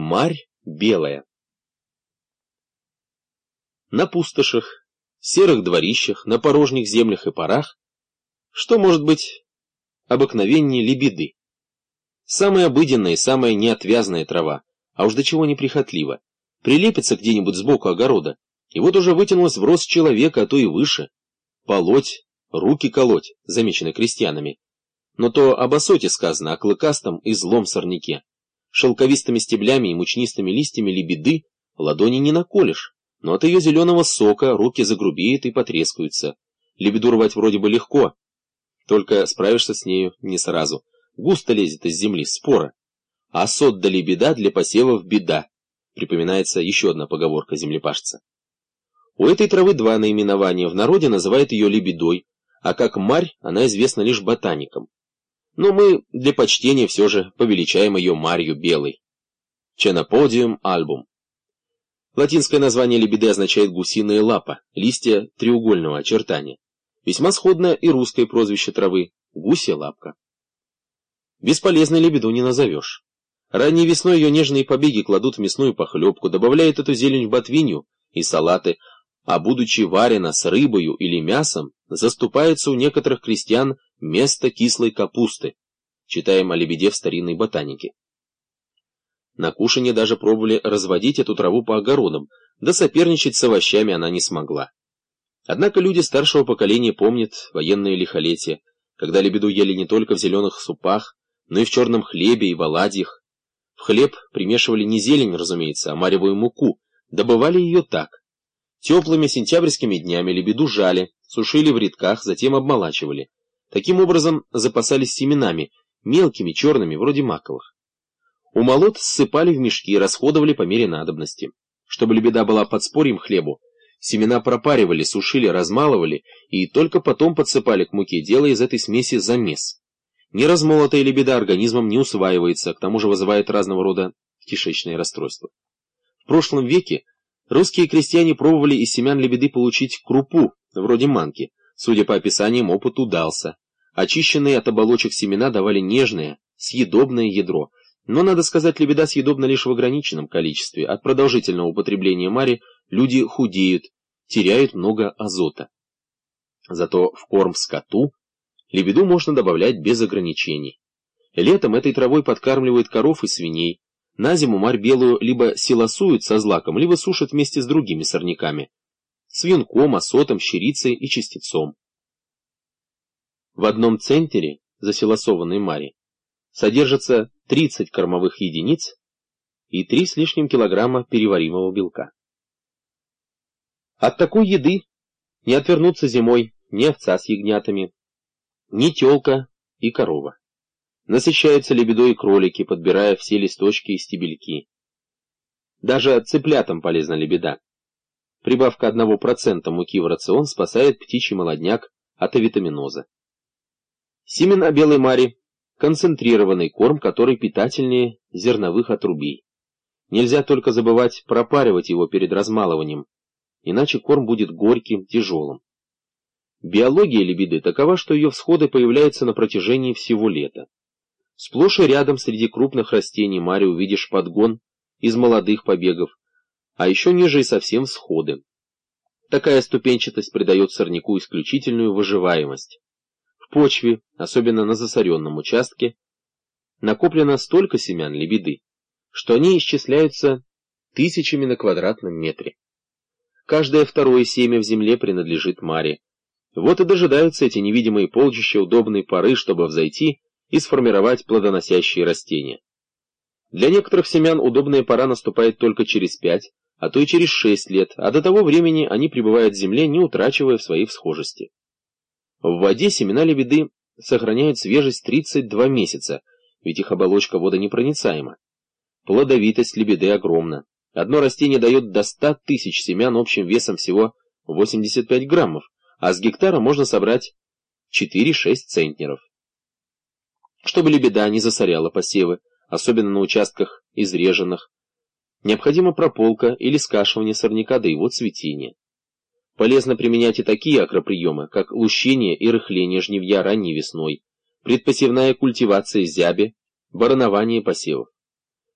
Марь белая. На пустошах, серых дворищах, на порожних землях и парах что может быть обыкновеннее лебеды? Самая обыденная и самая неотвязная трава, а уж до чего неприхотлива, прилепится где-нибудь сбоку огорода, и вот уже вытянулась в рост человека, а то и выше. Полоть, руки колоть, замечено крестьянами. Но то об осоте сказано, о клыкастом и злом сорняке. Шелковистыми стеблями и мучнистыми листьями лебеды ладони не наколешь, но от ее зеленого сока руки загрубеют и потрескаются. Лебеду рвать вроде бы легко, только справишься с нею не сразу. Густо лезет из земли, спора. А осот да лебеда для посевов беда, припоминается еще одна поговорка землепашца. У этой травы два наименования, в народе называют ее лебедой, а как марь она известна лишь ботаникам. Но мы для почтения все же повеличаем ее марью белой. Chenopodium album. Латинское название лебеды означает гусиная лапа, листья треугольного очертания. Весьма сходно и русское прозвище травы – гусья лапка. Бесполезной лебеду не назовешь. Ранней весной ее нежные побеги кладут в мясную похлебку, добавляют эту зелень в ботвинью и салаты, а будучи варена с рыбою или мясом, заступается у некоторых крестьян место кислой капусты. Читаем о лебеде в старинной ботанике. На кушанье даже пробовали разводить эту траву по огородам, да соперничать с овощами она не смогла. Однако люди старшего поколения помнят военное лихолетие, когда лебеду ели не только в зеленых супах, но и в черном хлебе и в оладьях. В хлеб примешивали не зелень, разумеется, а маревую муку, добывали ее так. Теплыми сентябрьскими днями лебеду жали, сушили в рядках, затем обмолачивали. Таким образом запасались семенами, мелкими, черными, вроде маковых. Умолот ссыпали в мешки и расходовали по мере надобности. Чтобы лебеда была подспорьем хлебу, семена пропаривали, сушили, размалывали и только потом подсыпали к муке, делая из этой смеси замес. Неразмолотая лебеда организмом не усваивается, к тому же вызывает разного рода кишечные расстройства. В прошлом веке русские крестьяне пробовали из семян лебеды получить крупу, вроде манки. Судя по описаниям, опыт удался. Очищенные от оболочек семена давали нежное, съедобное ядро. Но, надо сказать, лебеда съедобна лишь в ограниченном количестве. От продолжительного употребления мари люди худеют, теряют много азота. Зато в корм скоту лебеду можно добавлять без ограничений. Летом этой травой подкармливают коров и свиней. На зиму марь белую либо силосуют со злаком, либо сушат вместе с другими сорняками. С вьюнком, осотом, щерицей и чистецом. В одном центнере засилосованной мари содержится 30 кормовых единиц и 3 с лишним килограмма переваримого белка. От такой еды не отвернутся зимой ни овца с ягнятами, ни телка и корова. Насыщаются лебедой и кролики, подбирая все листочки и стебельки. Даже цыплятам полезна лебеда. Прибавка 1% муки в рацион спасает птичий молодняк от авитаминоза. Семена белой мари – концентрированный корм, который питательнее зерновых отрубей. Нельзя только забывать пропаривать его перед размалыванием, иначе корм будет горьким, тяжелым. Биология лебеды такова, что ее всходы появляются на протяжении всего лета. Сплошь и рядом среди крупных растений мари увидишь подгон из молодых побегов, а еще ниже и совсем всходы. Такая ступенчатость придает сорняку исключительную выживаемость. В почве, особенно на засоренном участке, накоплено столько семян лебеды, что они исчисляются тысячами на квадратном метре. Каждое второе семя в земле принадлежит маре. Вот и дожидаются эти невидимые полчища удобной поры, чтобы взойти и сформировать плодоносящие растения. Для некоторых семян удобная пора наступает только через 5, а то и через 6 лет, а до того времени они пребывают в земле, не утрачивая своей всхожести. В воде семена лебеды сохраняют свежесть 32 месяца, ведь их оболочка водонепроницаема. Плодовитость лебеды огромна. Одно растение дает до 100 тысяч семян общим весом всего 85 граммов, а с гектара можно собрать 4-6 центнеров. Чтобы лебеда не засоряла посевы, особенно на участках изреженных, необходима прополка или скашивание сорняка до его цветения. Полезно применять и такие агроприемы, как лущение и рыхление жнивья ранней весной, предпосевная культивация зяби, баранование посевов.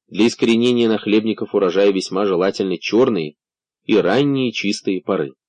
Для искоренения нахлебников урожая весьма желательны черные и ранние чистые поры.